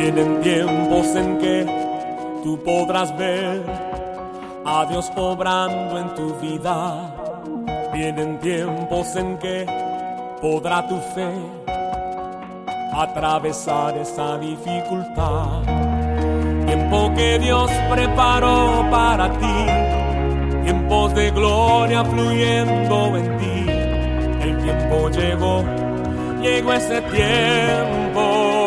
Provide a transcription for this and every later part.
Vienen tiempos en que tú podrás ver a Dios obrando en tu vida. Vienen tiempos en que podrá tu fe atravesar esa dificultad. Tiempo que Dios preparó para ti, tiempos de gloria fluyendo en ti. El tiempo llegó ese tiempo,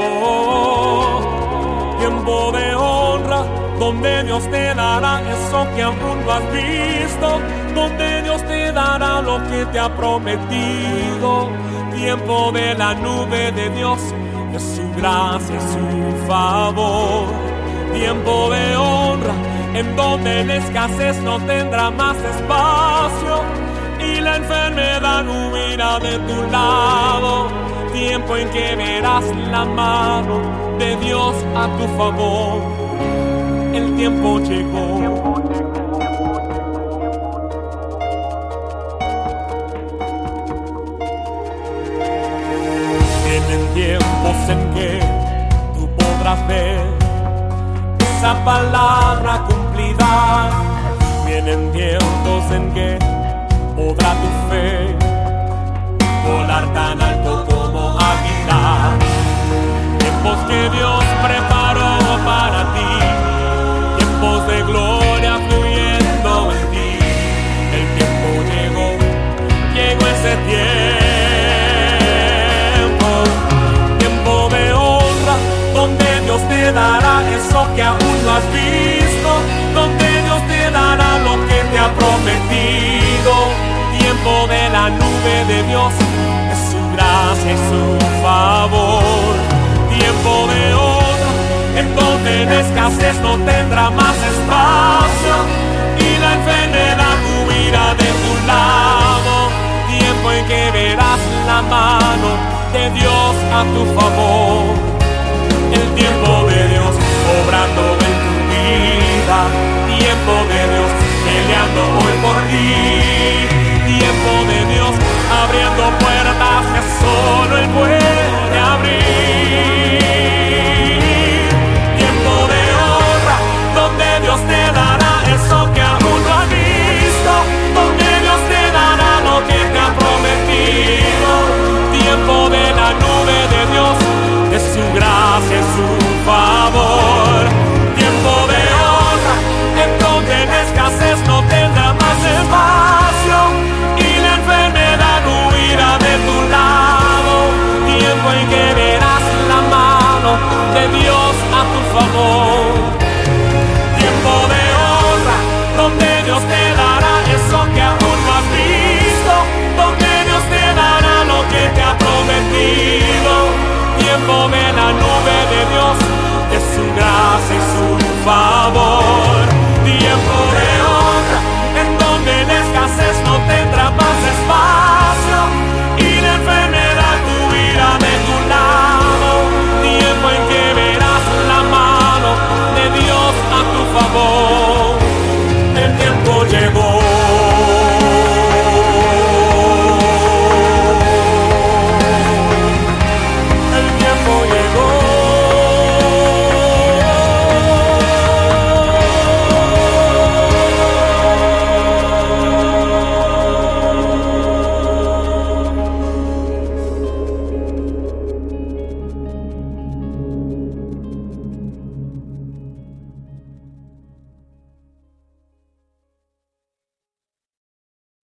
tiempo de honra, donde Dios te dará eso que aún no has visto, donde Dios te dará lo que te ha prometido. Tiempo de la nube de Dios, de su gracia y su favor. Tiempo de honra, en donde la escasez no tendrá más espacio y la enfermedad huirá de tu lado. Tiempo en que verás la mano de Dios a tu favor. El tiempo llegó. Vienen tiempos en que tú podrás ver esa palabra cumplida. Vienen tiempos en que podrá tu fe volar tan alto como águila. Tiempos que Dios preparó para ti, tiempos de gloria fluyendo en ti. El tiempo llegó ese tiempo, tiempo de honra, donde Dios te dará eso que aún no has visto, donde Dios te dará lo que te ha prometido. Tiempo de la nube de Dios, de su gracia y su favor. Tiempo de honra, en donde la escasez no tendrá más espacio y la enfermedad huirá de tu lado. Tiempo en que verás la mano de Dios a tu favor. El tiempo de Dios obrando en tu vida. Tiempo de Dios peleando hoy por ti. Tiempo de Dios abriendo puertas que solo Él puede abrir. Tiempo de honra, donde Dios te dará eso que aún no has visto, donde Dios te dará lo que te ha prometido. Tiempo de la nube de Dios, de su gracia y su favor. Tiempo de honra, en donde la escasez no tendrá más espacio y la enfermedad huirá de tu lado. Tiempo en que verás la mano de Dios a tu favor.